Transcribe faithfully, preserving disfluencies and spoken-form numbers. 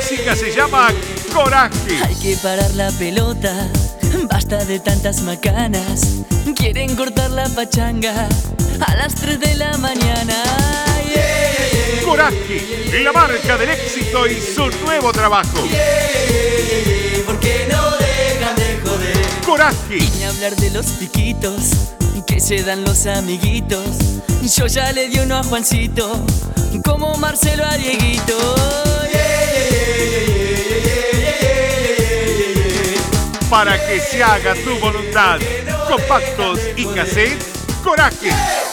música se llama Coraje. Hay que parar la pelota, basta de tantas macanas. Quieren cortar la pachanga a las tres de la mañana. Yeah, yeah, yeah, Coraje, la marca del éxito y su nuevo trabajo. yeah, yeah, yeah, porque no dejan de joder. Coraje. Y ni hablar de los piquitos que se dan los amiguitos. Yo ya le di uno a Juancito, como Marcelo a Dieguito. Yeah, yeah, yeah, yeah, yeah, yeah, yeah, yeah. Para que se haga tu voluntad. Compactos y cassettes, Coraje.